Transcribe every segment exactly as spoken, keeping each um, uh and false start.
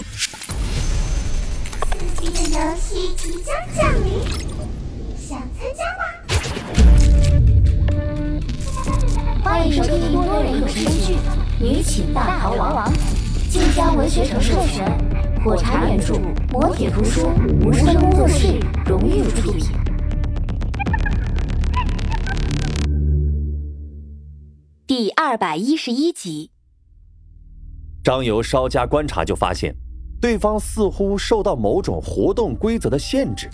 刺激的游戏即将降临，想参加吗？ 欢迎收听多人有声剧《女寝大逃亡》，晋江文学城授权，火柴原著，磨铁图书，无声工作室荣誉出品。第二百一十一集。 张游稍加观察就发现，对方似乎受到某种活动规则的限制。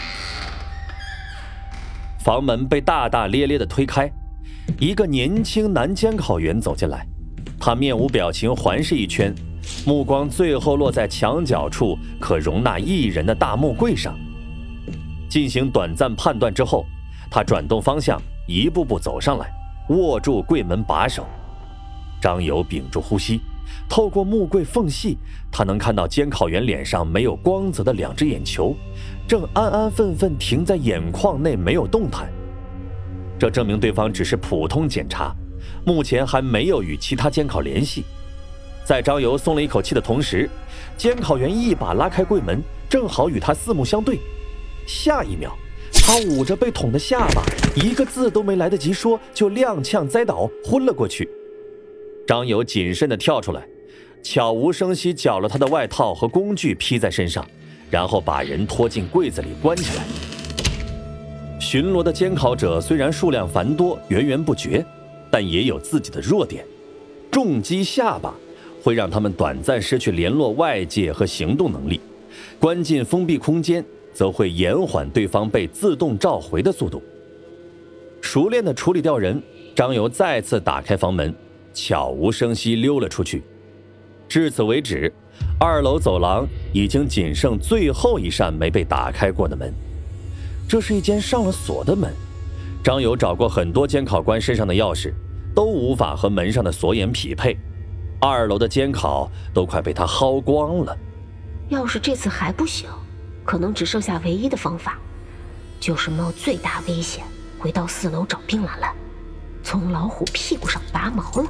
房门被大大咧咧地推开，一个年轻男监考员走进来，他面无表情环视一圈，目光最后落在墙角处可容纳一人的大木柜上。进行短暂判断之后，他转动方向，一步步走上来，握住柜门把手。张游屏住呼吸，透过木柜缝隙，他能看到监考员脸上没有光泽的两只眼球正安安分分停在眼眶内，没有动弹。这证明对方只是普通检查，目前还没有与其他监考联系。在张游松了一口气的同时，监考员一把拉开柜门，正好与他四目相对。下一秒，他捂着被捅的下巴，一个字都没来得及说，就踉跄栽倒，昏了过去。张游谨慎地跳出来，悄无声息绞了他的外套和工具披在身上，然后把人拖进柜子里关起来。巡逻的监考者虽然数量繁多，源源不绝，但也有自己的弱点。重击下巴会让他们短暂失去联络外界和行动能力，关进封闭空间则会延缓对方被自动召回的速度。熟练地处理掉人，张游再次打开房门，悄无声息溜了出去。至此为止，二楼走廊已经仅剩最后一扇没被打开过的门。这是一间上了锁的门，张游找过很多监考官身上的钥匙，都无法和门上的锁眼匹配。二楼的监考都快被他薅光了。 要是这次还不行，可能只剩下唯一的方法，就是冒最大危险回到四楼找冰兰兰，从老虎屁股上拔毛了。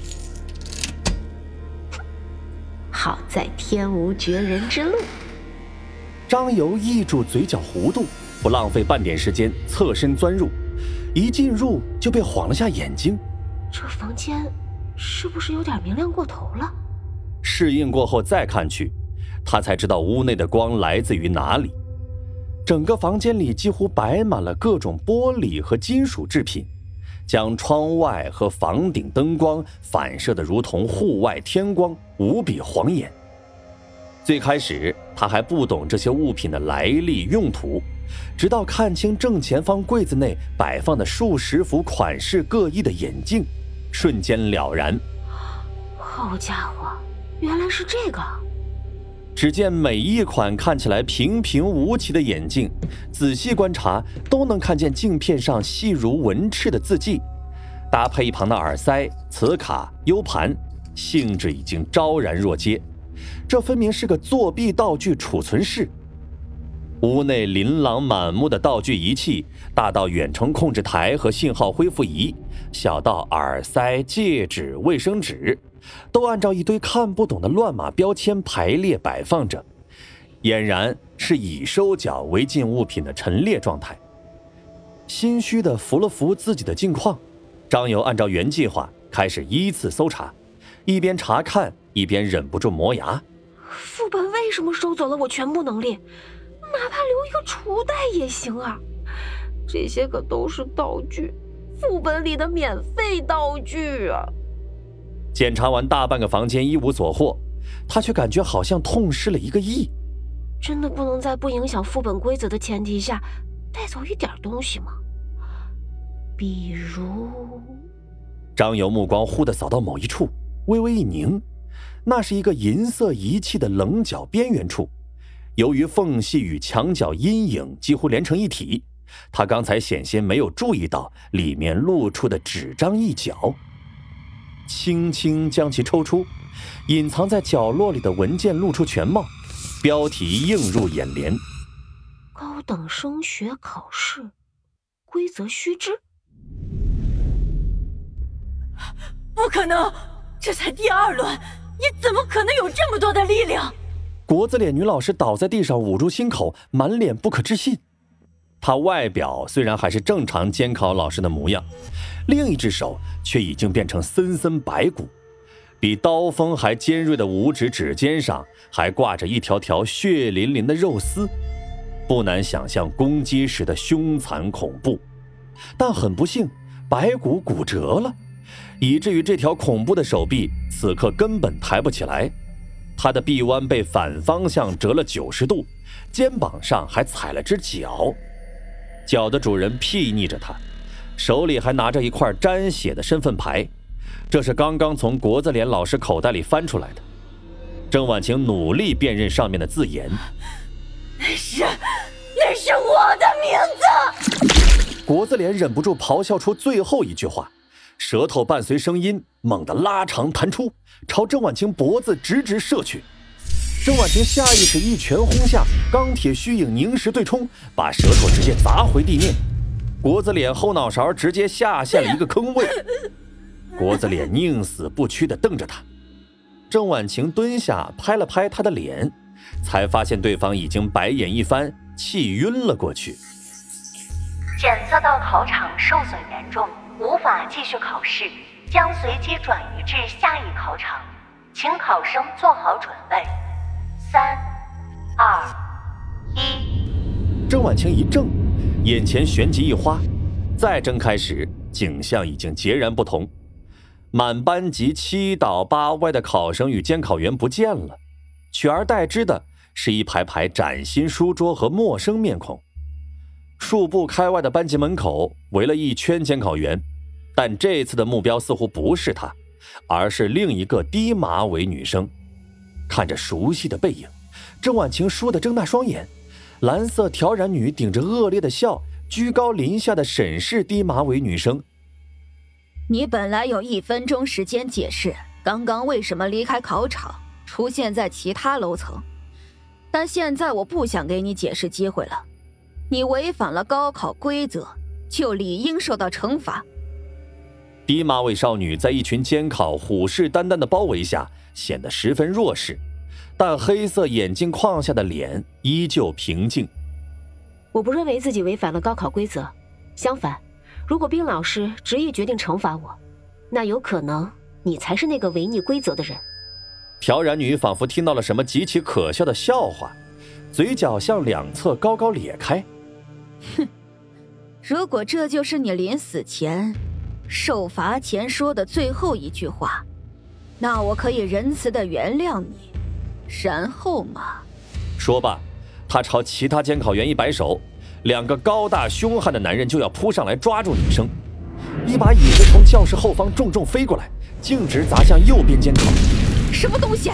好在天无绝人之路。 张游抑住嘴角弧度，不浪费半点时间，侧身钻入。一进入就被晃了下眼睛， 这房间是不是有点明亮过头了？ 适应过后再看去，他才知道屋内的光来自于哪里。整个房间里几乎摆满了各种玻璃和金属制品，将窗外和房顶灯光反射得如同户外天光，无比晃眼。最开始他还不懂这些物品的来历用途，直到看清正前方柜子内摆放的数十副款式各异的眼镜，瞬间了然。 好家伙，原来是这个！ 只见每一款看起来平平无奇的眼镜，仔细观察都能看见镜片上细如蚊翅的字迹，搭配一旁的耳塞、磁卡、U 盘，性质已经昭然若揭。这分明是个作弊道具储存室。屋内琳琅满目的道具仪器，大到远程控制台和信号恢复仪，小到耳塞、戒指、卫生纸，都按照一堆看不懂的乱码标签排列摆放着，俨然是以收缴违禁物品的陈列状态。心虚地扶了扶自己的镜框，张游按照原计划开始依次搜查，一边查看一边忍不住磨牙。 副本为什么收走了我全部能力？哪怕留一个储袋也行啊！这些可都是道具，副本里的免费道具啊！ 检查完大半个房间一无所获，他却感觉好像痛失了一个亿。 真的不能在不影响副本规则的前提下带走一点东西吗？比如…… 张游目光忽地扫到某一处，微微一凝，那是一个银色仪器的棱角边缘处。由于缝隙与墙角阴影几乎连成一体，他刚才险些没有注意到里面露出的纸张一角。轻轻将其抽出，隐藏在角落里的文件露出全貌，标题映入眼帘： 高等升学考试规则须知。 不可能，这才第二轮，你怎么可能有这么多的力量？ 国字脸女老师倒在地上，捂住心口，满脸不可置信。她外表虽然还是正常监考老师的模样，另一只手却已经变成森森白骨，比刀锋还尖锐的五指指尖上还挂着一条条血淋淋的肉丝，不难想象攻击时的凶残恐怖。但很不幸，白骨骨折了，以至于这条恐怖的手臂此刻根本抬不起来。他的臂弯被反方向折了九十度，肩膀上还踩了只脚，脚的主人睥睨着他，手里还拿着一块沾血的身份牌，这是刚刚从国字脸老师口袋里翻出来的。郑婉晴努力辨认上面的字眼， 那是那是我的名字。 国字脸忍不住咆哮出最后一句话，舌头伴随声音猛地拉长弹出，朝郑婉晴脖子直直射去。郑婉晴下意识一拳轰下，钢铁虚影凝实对冲，把舌头直接砸回地面。国字脸后脑勺直接下陷了一个坑位，国字脸宁死不屈地瞪着他。郑婉晴蹲下拍了拍他的脸，才发现对方已经白眼一翻，气晕了过去。 检测到考场受损严重，无法继续考试，将随机转移至下一考场，请考生做好准备。三、二、一。 郑婉晴一怔，眼前旋即一花，再睁开时，景象已经截然不同。满班级七倒八歪的考生与监考员不见了，取而代之的是一排排崭新书桌和陌生面孔。数步开外的班级门口围了一圈监考员，但这次的目标似乎不是他，而是另一个低马尾女生。看着熟悉的背影，郑婉晴倏地睁大双眼，蓝色挑染女顶着恶劣的笑，居高临下的审视低马尾女生。 你本来有一分钟时间解释刚刚为什么离开考场，出现在其他楼层，但现在我不想给你解释机会了。你违反了高考规则，就理应受到惩罚。 低马尾少女在一群监考虎视眈眈的包围下显得十分弱势，但黑色眼镜框下的脸依旧平静。 我不认为自己违反了高考规则，相反，如果冰老师执意决定惩罚我，那有可能你才是那个违逆规则的人。 挑染女仿佛听到了什么极其可笑的笑话，嘴角向两侧高高咧开。 哼，如果这就是你临死前受罚前说的最后一句话，那我可以仁慈地原谅你，然后嘛…… 说罢，他朝其他监考员一摆手，两个高大凶悍的男人就要扑上来抓住女生。一把椅子从教室后方重重飞过来，径直砸向右边监考。 什么东西？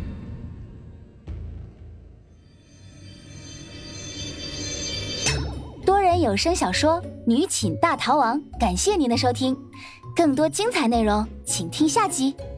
多人有声小说《女寝大逃亡》，感谢您的收听，更多精彩内容请听下集。